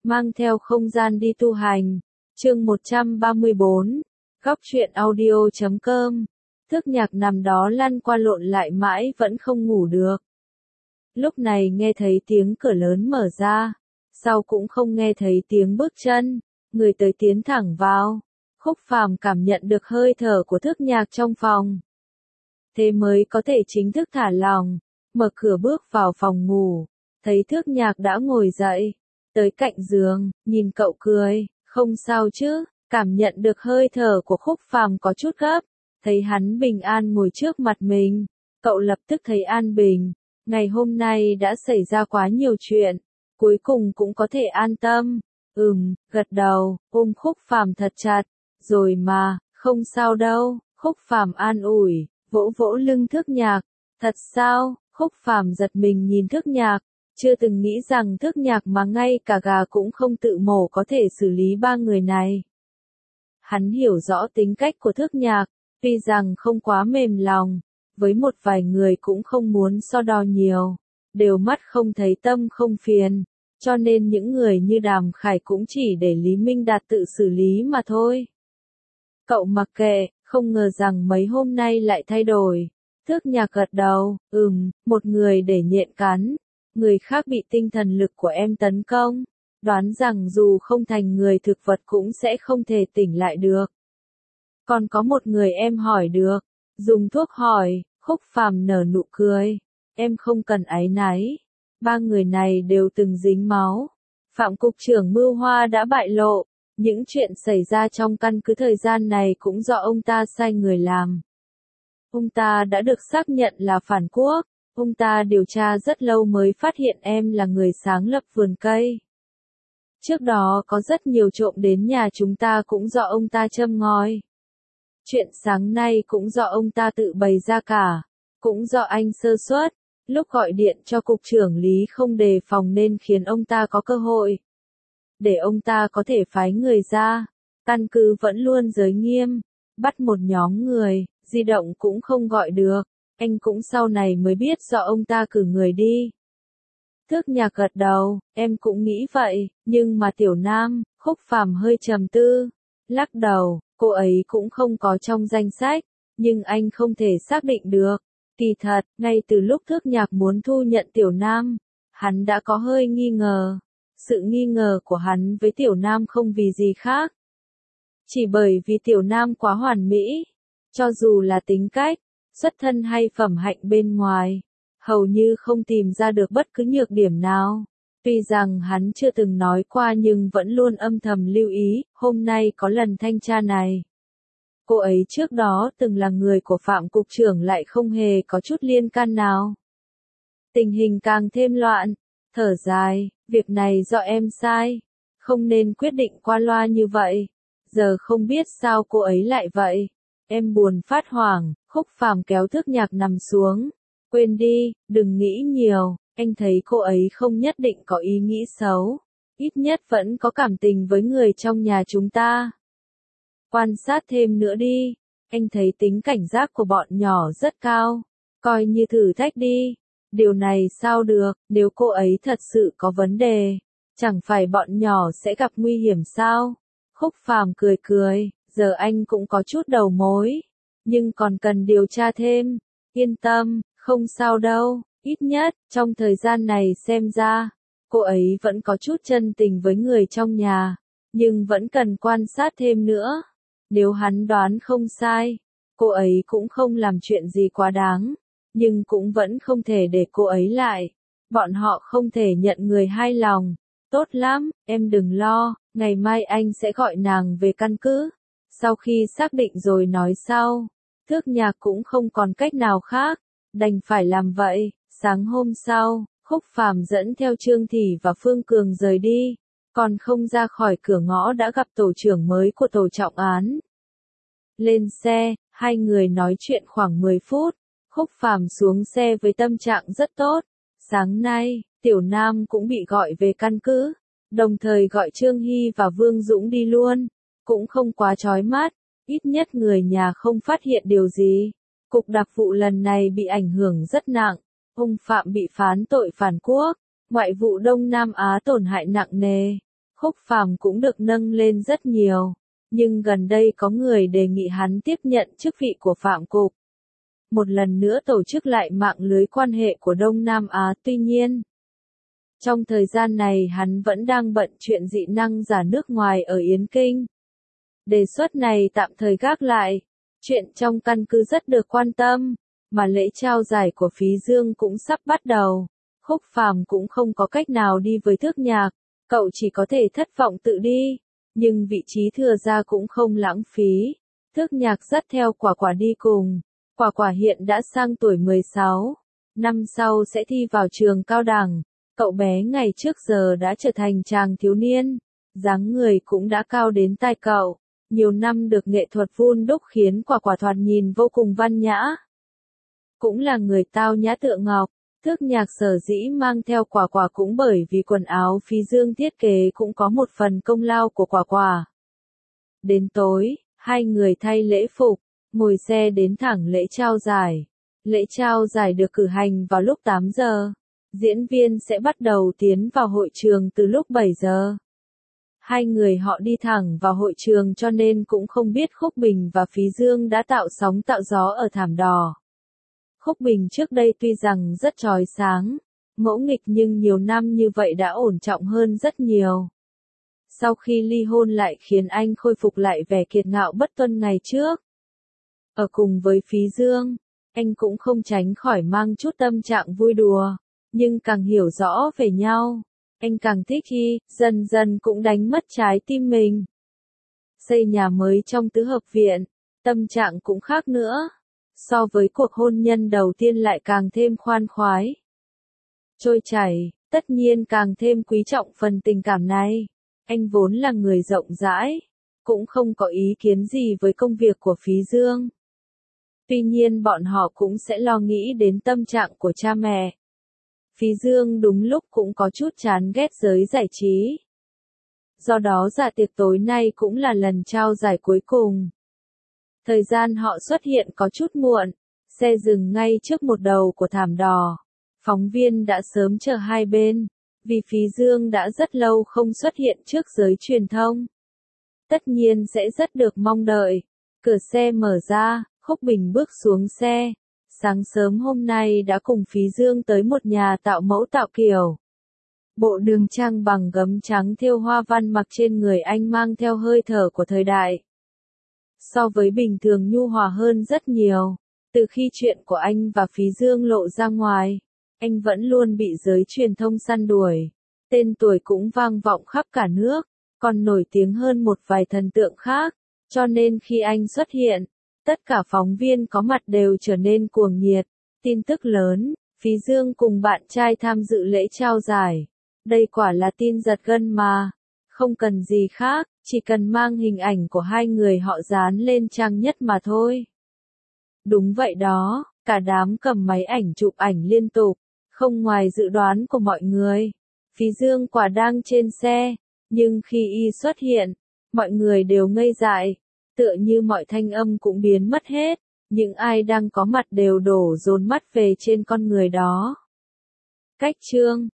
mang theo không gian đi tu hành. Chương 134, Góc truyện audio.com. Thước Nhạc nằm đó lăn qua lộn lại mãi vẫn không ngủ được. Lúc này nghe thấy tiếng cửa lớn mở ra, sau cũng không nghe thấy tiếng bước chân, người tới tiến thẳng vào. Khúc Phàm cảm nhận được hơi thở của Thước Nhạc trong phòng. Thế mới có thể chính thức thả lòng, mở cửa bước vào phòng ngủ, thấy Thước Nhạc đã ngồi dậy, tới cạnh giường, nhìn cậu cười, không sao chứ, cảm nhận được hơi thở của Khúc Phàm có chút gấp, thấy hắn bình an ngồi trước mặt mình, cậu lập tức thấy an bình, ngày hôm nay đã xảy ra quá nhiều chuyện, cuối cùng cũng có thể an tâm, gật đầu, ôm Khúc Phàm thật chặt, rồi mà, không sao đâu, Khúc Phàm an ủi, vỗ vỗ lưng Thước Nhạc, thật sao, Khúc Phàm giật mình nhìn Thước Nhạc, chưa từng nghĩ rằng Thước Nhạc mà ngay cả gà cũng không tự mổ có thể xử lý ba người này. Hắn hiểu rõ tính cách của Thước Nhạc, tuy rằng không quá mềm lòng, với một vài người cũng không muốn so đo nhiều, đều mắt không thấy tâm không phiền, cho nên những người như Đàm Khải cũng chỉ để Lý Minh Đạt tự xử lý mà thôi. Cậu mặc kệ, không ngờ rằng mấy hôm nay lại thay đổi. Thước Nhạc gật đầu, một người để nhện cắn, người khác bị tinh thần lực của em tấn công, đoán rằng dù không thành người thực vật cũng sẽ không thể tỉnh lại được. Còn có một người em hỏi được, dùng thuốc hỏi, Khúc Phàm nở nụ cười, em không cần áy náy, ba người này đều từng dính máu. Phạm cục trưởng mưu hoa đã bại lộ, những chuyện xảy ra trong căn cứ thời gian này cũng do ông ta sai người làm. Ông ta đã được xác nhận là phản quốc, ông ta điều tra rất lâu mới phát hiện em là người sáng lập vườn cây. Trước đó có rất nhiều trộm đến nhà chúng ta cũng do ông ta châm ngòi. Chuyện sáng nay cũng do ông ta tự bày ra cả, cũng do anh sơ suất, lúc gọi điện cho cục trưởng Lý không đề phòng nên khiến ông ta có cơ hội. Để ông ta có thể phái người ra, căn cứ vẫn luôn giới nghiêm, bắt một nhóm người, di động cũng không gọi được, anh cũng sau này mới biết do ông ta cử người đi. Thước Nhạc gật đầu, em cũng nghĩ vậy, nhưng mà Tiểu Nam, Khúc Phàm hơi trầm tư, lắc đầu, cô ấy cũng không có trong danh sách, nhưng anh không thể xác định được. Kỳ thật, ngay từ lúc Thước Nhạc muốn thu nhận Tiểu Nam, hắn đã có hơi nghi ngờ. Sự nghi ngờ của hắn với Tiểu Nam không vì gì khác. Chỉ bởi vì Tiểu Nam quá hoàn mỹ, cho dù là tính cách, xuất thân hay phẩm hạnh bên ngoài, hầu như không tìm ra được bất cứ nhược điểm nào. Tuy rằng hắn chưa từng nói qua nhưng vẫn luôn âm thầm lưu ý, hôm nay có lần thanh tra này. Cô ấy trước đó từng là người của Phạm cục trưởng lại không hề có chút liên can nào. Tình hình càng thêm loạn, thở dài, việc này do em sai, không nên quyết định qua loa như vậy. Giờ không biết sao cô ấy lại vậy. Em buồn phát hoảng, Khúc Phàm kéo Thước Nhạc nằm xuống. Quên đi, đừng nghĩ nhiều, anh thấy cô ấy không nhất định có ý nghĩ xấu. Ít nhất vẫn có cảm tình với người trong nhà chúng ta. Quan sát thêm nữa đi, anh thấy tính cảnh giác của bọn nhỏ rất cao. Coi như thử thách đi. Điều này sao được, nếu cô ấy thật sự có vấn đề, chẳng phải bọn nhỏ sẽ gặp nguy hiểm sao? Khúc Phàm cười cười, giờ anh cũng có chút đầu mối, nhưng còn cần điều tra thêm. Yên tâm, không sao đâu, ít nhất, trong thời gian này xem ra, cô ấy vẫn có chút chân tình với người trong nhà, nhưng vẫn cần quan sát thêm nữa. Nếu hắn đoán không sai, cô ấy cũng không làm chuyện gì quá đáng. Nhưng cũng vẫn không thể để cô ấy lại. Bọn họ không thể nhận người hai lòng. Tốt lắm, em đừng lo, ngày mai anh sẽ gọi nàng về căn cứ. Sau khi xác định rồi nói sau. Thước Nhạc cũng không còn cách nào khác, đành phải làm vậy. Sáng hôm sau, Khúc Phàm dẫn theo Trương Thị và Phương Cường rời đi. Còn không ra khỏi cửa ngõ đã gặp tổ trưởng mới của tổ trọng án. Lên xe, hai người nói chuyện khoảng 10 phút. Khúc Phàm xuống xe với tâm trạng rất tốt. Sáng nay, Tiểu Nam cũng bị gọi về căn cứ, đồng thời gọi Trương Hy và Vương Dũng đi luôn. Cũng không quá chói mắt, ít nhất người nhà không phát hiện điều gì. Cục đặc vụ lần này bị ảnh hưởng rất nặng. Ông Phạm bị phán tội phản quốc, ngoại vụ Đông Nam Á tổn hại nặng nề. Khúc Phàm cũng được nâng lên rất nhiều, nhưng gần đây có người đề nghị hắn tiếp nhận chức vị của Phạm Cục. Một lần nữa tổ chức lại mạng lưới quan hệ của Đông Nam Á. Tuy nhiên, trong thời gian này hắn vẫn đang bận chuyện dị năng giả nước ngoài ở Yến Kinh. Đề xuất này tạm thời gác lại, chuyện trong căn cứ rất được quan tâm, mà lễ trao giải của Phí Dương cũng sắp bắt đầu. Khúc Phàm cũng không có cách nào đi với Thước Nhạc, cậu chỉ có thể thất vọng tự đi, nhưng vị trí thừa ra cũng không lãng phí. Thước Nhạc dắt theo Quả Quả đi cùng, Quả Quả hiện đã sang tuổi 16, năm sau sẽ thi vào trường cao đẳng. Cậu bé ngày trước giờ đã trở thành chàng thiếu niên, dáng người cũng đã cao đến tai cậu, nhiều năm được nghệ thuật vun đúc khiến Quả Quả thoạt nhìn vô cùng văn nhã. Cũng là người tao nhã tựa ngọc, Thước Nhạc sở dĩ mang theo Quả Quả cũng bởi vì quần áo Phí Dương thiết kế cũng có một phần công lao của Quả Quả. Đến tối, hai người thay lễ phục, ngồi xe đến thẳng lễ trao giải. Lễ trao giải được cử hành vào lúc 8 giờ. Diễn viên sẽ bắt đầu tiến vào hội trường từ lúc 7 giờ. Hai người họ đi thẳng vào hội trường cho nên cũng không biết Khúc Bình và Phí Dương đã tạo sóng tạo gió ở thảm đỏ. Khúc Bình trước đây tuy rằng rất chói sáng, ngỗ nghịch nhưng nhiều năm như vậy đã ổn trọng hơn rất nhiều. Sau khi ly hôn lại khiến anh khôi phục lại vẻ kiệt ngạo bất tuân ngày trước. Ở cùng với Phí Dương, anh cũng không tránh khỏi mang chút tâm trạng vui đùa, nhưng càng hiểu rõ về nhau, anh càng thích y, dần dần cũng đánh mất trái tim mình. Xây nhà mới trong tứ hợp viện, tâm trạng cũng khác nữa. So với cuộc hôn nhân đầu tiên lại càng thêm khoan khoái, trôi chảy, tất nhiên càng thêm quý trọng phần tình cảm này. Anh vốn là người rộng rãi, cũng không có ý kiến gì với công việc của Phí Dương. Tuy nhiên bọn họ cũng sẽ lo nghĩ đến tâm trạng của cha mẹ. Phí Dương đúng lúc cũng có chút chán ghét giới giải trí. Do đó dạ tiệc tối nay cũng là lần trao giải cuối cùng. Thời gian họ xuất hiện có chút muộn, xe dừng ngay trước một đầu của thảm đỏ. Phóng viên đã sớm chờ hai bên, vì Phí Dương đã rất lâu không xuất hiện trước giới truyền thông. Tất nhiên sẽ rất được mong đợi. Cửa xe mở ra, Khúc Bình bước xuống xe. Sáng sớm hôm nay đã cùng Phí Dương tới một nhà tạo mẫu tạo kiểu. Bộ đường trang bằng gấm trắng thêu hoa văn mặc trên người anh mang theo hơi thở của thời đại. So với bình thường nhu hòa hơn rất nhiều. Từ khi chuyện của anh và Phí Dương lộ ra ngoài, anh vẫn luôn bị giới truyền thông săn đuổi. Tên tuổi cũng vang vọng khắp cả nước, còn nổi tiếng hơn một vài thần tượng khác. Cho nên khi anh xuất hiện, tất cả phóng viên có mặt đều trở nên cuồng nhiệt. Tin tức lớn, Phí Dương cùng bạn trai tham dự lễ trao giải. Đây quả là tin giật gân mà. Không cần gì khác, chỉ cần mang hình ảnh của hai người họ dán lên trang nhất mà thôi. Đúng vậy đó, cả đám cầm máy ảnh chụp ảnh liên tục. Không ngoài dự đoán của mọi người, Phí Dương quả đang trên xe, nhưng khi y xuất hiện, mọi người đều ngây dại. Tựa như mọi thanh âm cũng biến mất hết, những ai đang có mặt đều đổ dồn mắt về trên con người đó. Cách chương